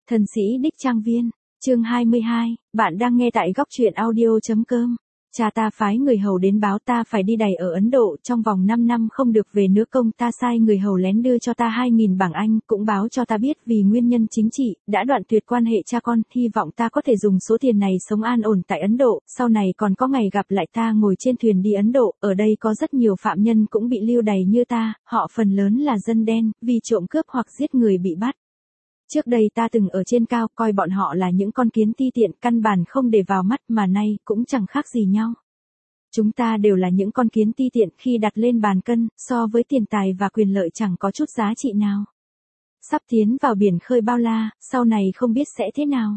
Thần sĩ đích trang viên, chương 22, bạn đang nghe tại góc truyện audio.com. Cha ta phái người hầu đến báo ta phải đi đày ở Ấn Độ trong vòng 5 năm không được về nước, công ta sai người hầu lén đưa cho ta 2.000 bảng Anh, cũng báo cho ta biết vì nguyên nhân chính trị, đã đoạn tuyệt quan hệ cha con, hy vọng ta có thể dùng số tiền này sống an ổn tại Ấn Độ, sau này còn có ngày gặp lại ta ngồi trên thuyền đi Ấn Độ, ở đây có rất nhiều phạm nhân cũng bị lưu đày như ta, họ phần lớn là dân đen, vì trộm cướp hoặc giết người bị bắt. Trước đây ta từng ở trên cao coi bọn họ là những con kiến ti tiện, căn bản không để vào mắt, mà nay cũng chẳng khác gì nhau. Chúng ta đều là những con kiến ti tiện, khi đặt lên bàn cân, so với tiền tài và quyền lợi chẳng có chút giá trị nào. Sắp tiến vào biển khơi bao la, sau này không biết sẽ thế nào.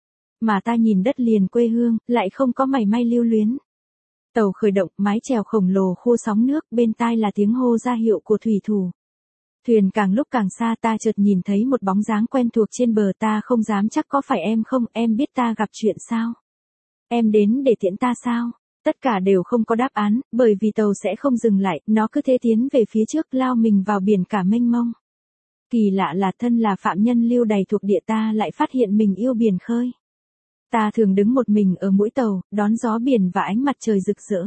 Mà ta nhìn đất liền quê hương, lại không có mảy may lưu luyến. Tàu khởi động, mái chèo khổng lồ khua sóng nước, bên tai là tiếng hô ra hiệu của thủy thủ. Thuyền càng lúc càng xa, ta chợt nhìn thấy một bóng dáng quen thuộc trên bờ, ta không dám chắc có phải em không, em biết ta gặp chuyện sao? Em đến để tiễn ta sao? Tất cả đều không có đáp án, bởi vì tàu sẽ không dừng lại, nó cứ thế tiến về phía trước, lao mình vào biển cả mênh mông. Kỳ lạ là thân là phạm nhân lưu đày thuộc địa, ta lại phát hiện mình yêu biển khơi. Ta thường đứng một mình ở mũi tàu, đón gió biển và ánh mặt trời rực rỡ.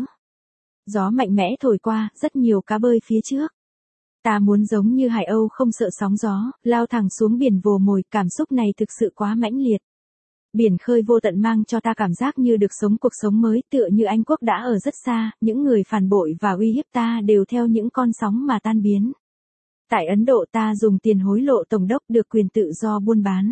Gió mạnh mẽ thổi qua, rất nhiều cá bơi phía trước. Ta muốn giống như hải âu không sợ sóng gió, lao thẳng xuống biển vồ mồi, cảm xúc này thực sự quá mãnh liệt. Biển khơi vô tận mang cho ta cảm giác như được sống cuộc sống mới, tựa như Anh quốc đã ở rất xa, những người phản bội và uy hiếp ta đều theo những con sóng mà tan biến. Tại Ấn Độ ta dùng tiền hối lộ tổng đốc, được quyền tự do buôn bán.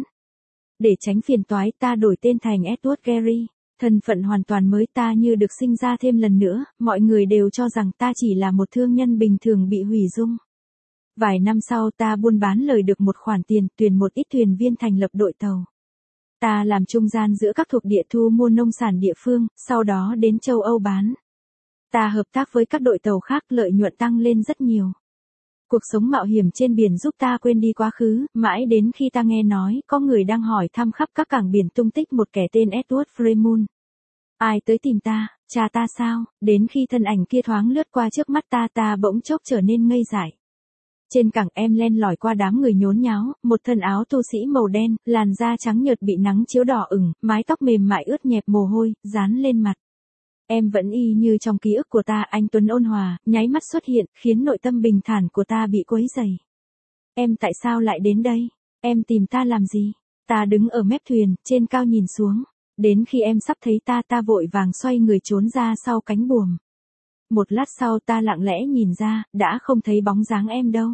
Để tránh phiền toái, ta đổi tên thành Edward Gary. Thân phận hoàn toàn mới, ta như được sinh ra thêm lần nữa, mọi người đều cho rằng ta chỉ là một thương nhân bình thường bị hủy dung. Vài năm sau ta buôn bán lời được một khoản tiền, tuyển một ít thuyền viên thành lập đội tàu. Ta làm trung gian giữa các thuộc địa thu mua nông sản địa phương, sau đó đến châu Âu bán. Ta hợp tác với các đội tàu khác, lợi nhuận tăng lên rất nhiều. Cuộc sống mạo hiểm trên biển giúp ta quên đi quá khứ, mãi đến khi ta nghe nói có người đang hỏi thăm khắp các cảng biển tung tích một kẻ tên Edward Fremont. Ai tới tìm ta, cha ta sao? Đến khi thân ảnh kia thoáng lướt qua trước mắt ta, ta bỗng chốc trở nên ngây dại. Trên cảng em len lỏi qua đám người nhốn nháo, một thân áo tu sĩ màu đen, làn da trắng nhợt bị nắng chiếu đỏ ửng, mái tóc mềm mại ướt nhẹp mồ hôi, dán lên mặt. Em vẫn y như trong ký ức của ta, anh tuấn ôn hòa, nháy mắt xuất hiện, khiến nội tâm bình thản của ta bị quấy rầy. Em tại sao lại đến đây? Em tìm ta làm gì? Ta đứng ở mép thuyền, trên cao nhìn xuống. Đến khi em sắp thấy ta vội vàng xoay người trốn ra sau cánh buồm. Một lát sau ta lặng lẽ nhìn ra, đã không thấy bóng dáng em đâu.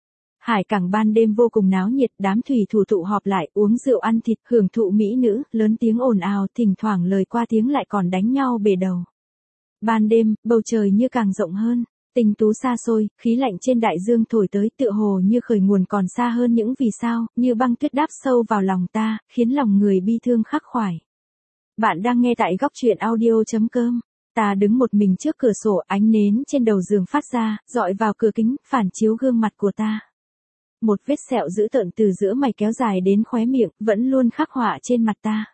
Hải cảng ban đêm vô cùng náo nhiệt, đám thủy thủ tụ họp lại, uống rượu ăn thịt, hưởng thụ mỹ nữ, lớn tiếng ồn ào, thỉnh thoảng lời qua tiếng lại còn đánh nhau bề đầu. Ban đêm, bầu trời như càng rộng hơn, tinh tú xa xôi, khí lạnh trên đại dương thổi tới, tựa hồ như khởi nguồn còn xa hơn những vì sao, như băng tuyết đáp sâu vào lòng ta, khiến lòng người bi thương khắc khoải. Bạn đang nghe tại góc truyện audio.com. Ta đứng một mình trước cửa sổ, ánh nến trên đầu giường phát ra, dọi vào cửa kính, phản chiếu gương mặt của ta. Một vết sẹo dữ tợn từ giữa mày kéo dài đến khóe miệng, vẫn luôn khắc họa trên mặt ta.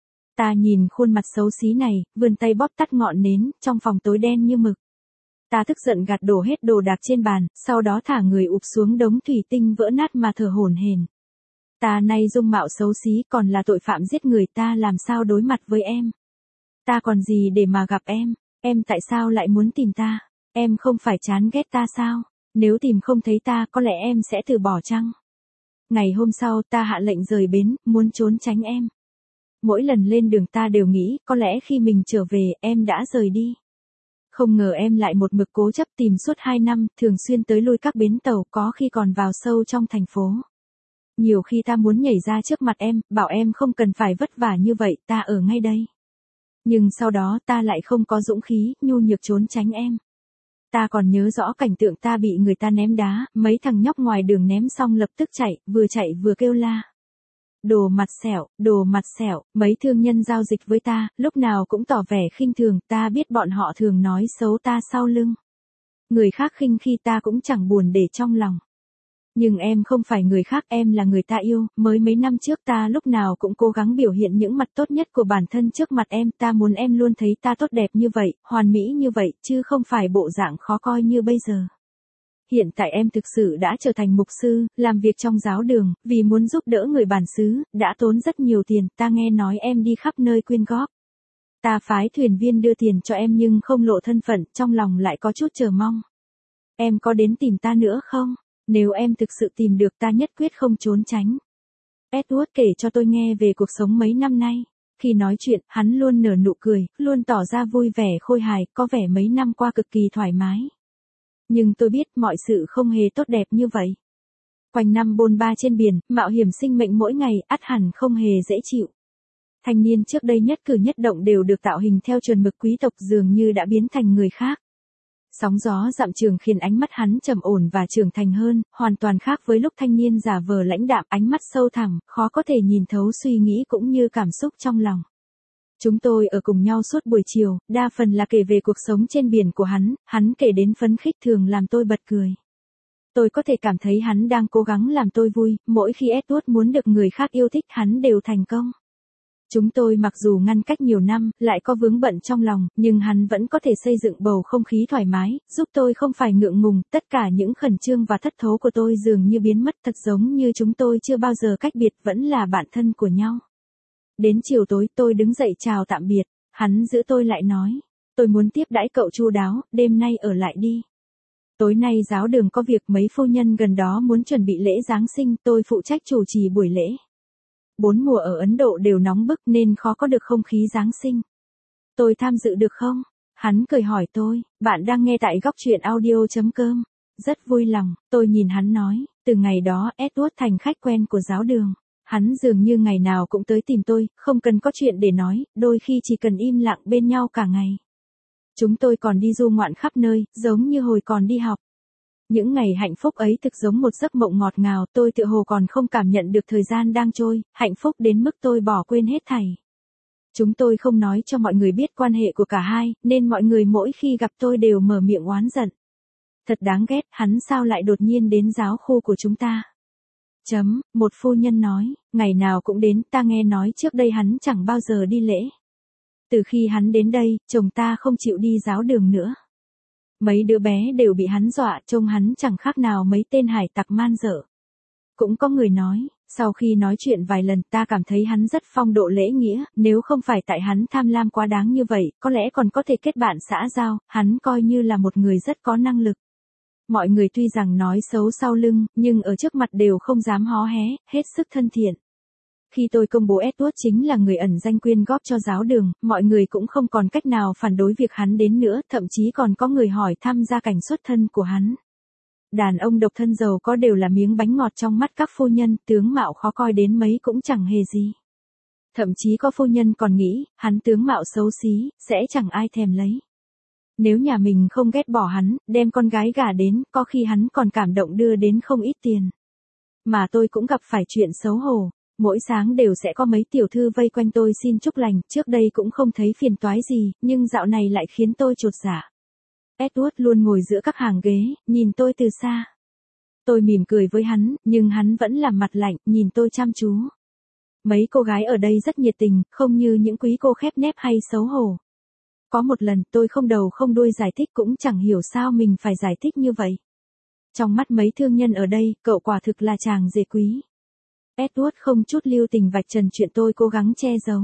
Ta nhìn khuôn mặt xấu xí này, vươn tay bóp tắt ngọn nến, trong phòng tối đen như mực. Ta tức giận gạt đổ hết đồ đạc trên bàn, sau đó thả người ụp xuống đống thủy tinh vỡ nát mà thở hổn hển. Ta nay dung mạo xấu xí, còn là tội phạm giết người, ta làm sao đối mặt với em? Ta còn gì để mà gặp em tại sao lại muốn tìm ta? Em không phải chán ghét ta sao? Nếu tìm không thấy ta, có lẽ em sẽ từ bỏ chăng? Ngày hôm sau ta hạ lệnh rời bến, muốn trốn tránh em. Mỗi lần lên đường ta đều nghĩ, có lẽ khi mình trở về, em đã rời đi. Không ngờ em lại một mực cố chấp tìm suốt 2 năm, thường xuyên tới lui các bến tàu, có khi còn vào sâu trong thành phố. Nhiều khi ta muốn nhảy ra trước mặt em, bảo em không cần phải vất vả như vậy, ta ở ngay đây. Nhưng sau đó ta lại không có dũng khí, nhu nhược trốn tránh em. Ta còn nhớ rõ cảnh tượng ta bị người ta ném đá, mấy thằng nhóc ngoài đường ném xong lập tức chạy vừa kêu la. Đồ mặt sẹo, mấy thương nhân giao dịch với ta, lúc nào cũng tỏ vẻ khinh thường, ta biết bọn họ thường nói xấu ta sau lưng. Người khác khinh khi ta cũng chẳng buồn để trong lòng. Nhưng em không phải người khác, em là người ta yêu, mới mấy năm trước ta lúc nào cũng cố gắng biểu hiện những mặt tốt nhất của bản thân trước mặt em, ta muốn em luôn thấy ta tốt đẹp như vậy, hoàn mỹ như vậy, chứ không phải bộ dạng khó coi như bây giờ. Hiện tại em thực sự đã trở thành mục sư, làm việc trong giáo đường, vì muốn giúp đỡ người bản xứ, đã tốn rất nhiều tiền, ta nghe nói em đi khắp nơi quyên góp. Ta phái thuyền viên đưa tiền cho em nhưng không lộ thân phận, trong lòng lại có chút chờ mong. Em có đến tìm ta nữa không? Nếu em thực sự tìm được ta nhất quyết không trốn tránh. Edward kể cho tôi nghe về cuộc sống mấy năm nay. Khi nói chuyện, hắn luôn nở nụ cười, luôn tỏ ra vui vẻ khôi hài, có vẻ mấy năm qua cực kỳ thoải mái. Nhưng tôi biết mọi sự không hề tốt đẹp như vậy. Quanh năm bôn ba trên biển, mạo hiểm sinh mệnh mỗi ngày, ắt hẳn không hề dễ chịu. Thanh niên trước đây nhất cử nhất động đều được tạo hình theo chuẩn mực quý tộc dường như đã biến thành người khác. Sóng gió dặm trường khiến ánh mắt hắn trầm ổn và trưởng thành hơn, hoàn toàn khác với lúc thanh niên giả vờ lãnh đạm, ánh mắt sâu thẳm, khó có thể nhìn thấu suy nghĩ cũng như cảm xúc trong lòng. Chúng tôi ở cùng nhau suốt buổi chiều, đa phần là kể về cuộc sống trên biển của hắn kể đến phấn khích thường làm tôi bật cười. Tôi có thể cảm thấy hắn đang cố gắng làm tôi vui, mỗi khi Edward muốn được người khác yêu thích hắn đều thành công. Chúng tôi mặc dù ngăn cách nhiều năm, lại có vướng bận trong lòng, nhưng hắn vẫn có thể xây dựng bầu không khí thoải mái, giúp tôi không phải ngượng ngùng, tất cả những khẩn trương và thất thố của tôi dường như biến mất thật giống như chúng tôi chưa bao giờ cách biệt vẫn là bạn thân của nhau. Đến chiều tối tôi đứng dậy chào tạm biệt, hắn giữ tôi lại nói, tôi muốn tiếp đãi cậu chu đáo, đêm nay ở lại đi. Tối nay giáo đường có việc mấy phu nhân gần đó muốn chuẩn bị lễ Giáng sinh, tôi phụ trách chủ trì buổi lễ. 4 mùa ở Ấn Độ đều nóng bức nên khó có được không khí Giáng sinh. Tôi tham dự được không? Hắn cười hỏi tôi, bạn đang nghe tại góc truyện audio.com. Rất vui lòng, tôi nhìn hắn nói, từ ngày đó Edward thành khách quen của giáo đường. Hắn dường như ngày nào cũng tới tìm tôi, không cần có chuyện để nói, đôi khi chỉ cần im lặng bên nhau cả ngày. Chúng tôi còn đi du ngoạn khắp nơi, giống như hồi còn đi học. Những ngày hạnh phúc ấy thực giống một giấc mộng ngọt ngào, tôi tựa hồ còn không cảm nhận được thời gian đang trôi, hạnh phúc đến mức tôi bỏ quên hết thảy. Chúng tôi không nói cho mọi người biết quan hệ của cả hai, nên mọi người mỗi khi gặp tôi đều mở miệng oán giận. Thật đáng ghét, hắn sao lại đột nhiên đến giáo khu của chúng ta. Một phu nhân nói, ngày nào cũng đến, ta nghe nói trước đây hắn chẳng bao giờ đi lễ. Từ khi hắn đến đây, chồng ta không chịu đi giáo đường nữa. Mấy đứa bé đều bị hắn dọa, trông hắn chẳng khác nào mấy tên hải tặc man dợ. Cũng có người nói, sau khi nói chuyện vài lần ta cảm thấy hắn rất phong độ lễ nghĩa, nếu không phải tại hắn tham lam quá đáng như vậy, có lẽ còn có thể kết bạn xã giao, hắn coi như là một người rất có năng lực. Mọi người tuy rằng nói xấu sau lưng, nhưng ở trước mặt đều không dám hó hé, hết sức thân thiện. Khi tôi công bố Edward chính là người ẩn danh quyên góp cho giáo đường, mọi người cũng không còn cách nào phản đối việc hắn đến nữa, thậm chí còn có người hỏi thăm gia cảnh xuất thân của hắn. Đàn ông độc thân giàu có đều là miếng bánh ngọt trong mắt các phu nhân, tướng mạo khó coi đến mấy cũng chẳng hề gì. Thậm chí có phu nhân còn nghĩ, hắn tướng mạo xấu xí, sẽ chẳng ai thèm lấy. Nếu nhà mình không ghét bỏ hắn, đem con gái gả đến, có khi hắn còn cảm động đưa đến không ít tiền. Mà tôi cũng gặp phải chuyện xấu hổ. Mỗi sáng đều sẽ có mấy tiểu thư vây quanh tôi xin chúc lành, trước đây cũng không thấy phiền toái gì, nhưng dạo này lại khiến tôi chột dạ. Edward luôn ngồi giữa các hàng ghế, nhìn tôi từ xa. Tôi mỉm cười với hắn, nhưng hắn vẫn làm mặt lạnh, nhìn tôi chăm chú. Mấy cô gái ở đây rất nhiệt tình, không như những quý cô khép nép hay xấu hổ. Có một lần tôi không đầu không đuôi giải thích cũng chẳng hiểu sao mình phải giải thích như vậy. Trong mắt mấy thương nhân ở đây, cậu quả thực là chàng rể quý. Edward không chút lưu tình vạch trần chuyện tôi cố gắng che giấu.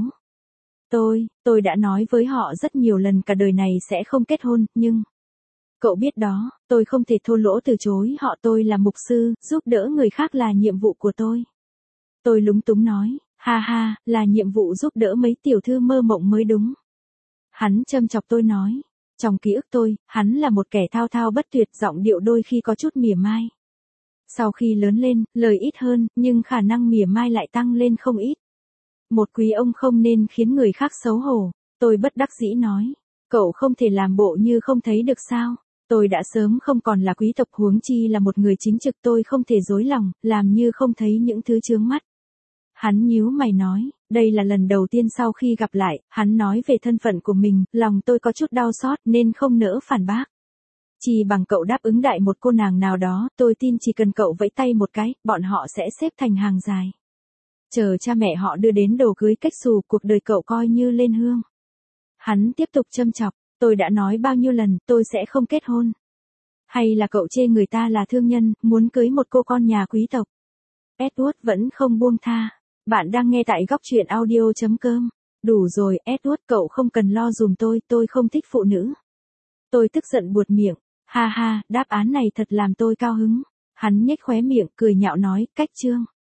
Tôi đã nói với họ rất nhiều lần cả đời này sẽ không kết hôn, nhưng... Cậu biết đó, tôi không thể thô lỗ từ chối họ, tôi là mục sư, giúp đỡ người khác là nhiệm vụ của tôi. Tôi lúng túng nói, ha ha, là nhiệm vụ giúp đỡ mấy tiểu thư mơ mộng mới đúng. Hắn châm chọc tôi nói, trong ký ức tôi, hắn là một kẻ thao thao bất tuyệt, giọng điệu đôi khi có chút mỉa mai. Sau khi lớn lên, lời ít hơn, nhưng khả năng mỉa mai lại tăng lên không ít. Một quý ông không nên khiến người khác xấu hổ. Tôi bất đắc dĩ nói, cậu không thể làm bộ như không thấy được sao. Tôi đã sớm không còn là quý tộc huống chi là một người chính trực, tôi không thể dối lòng, làm như không thấy những thứ chướng mắt. Hắn nhíu mày nói, đây là lần đầu tiên sau khi gặp lại, hắn nói về thân phận của mình, lòng tôi có chút đau xót nên không nỡ phản bác. Chỉ bằng cậu đáp ứng đại một cô nàng nào đó, tôi tin chỉ cần cậu vẫy tay một cái, bọn họ sẽ xếp thành hàng dài. Chờ cha mẹ họ đưa đến đồ cưới cách xù, cuộc đời cậu coi như lên hương. Hắn tiếp tục châm chọc, tôi đã nói bao nhiêu lần, tôi sẽ không kết hôn. Hay là cậu chê người ta là thương nhân, muốn cưới một cô con nhà quý tộc? Edward vẫn không buông tha. Bạn đang nghe tại góc chuyện audio.com. Đủ rồi, Edward, cậu không cần lo giùm tôi không thích phụ nữ. Tôi tức giận buột miệng. Ha ha, đáp án này thật làm tôi cao hứng. Hắn nhếch khóe miệng, cười nhạo nói, cách chương.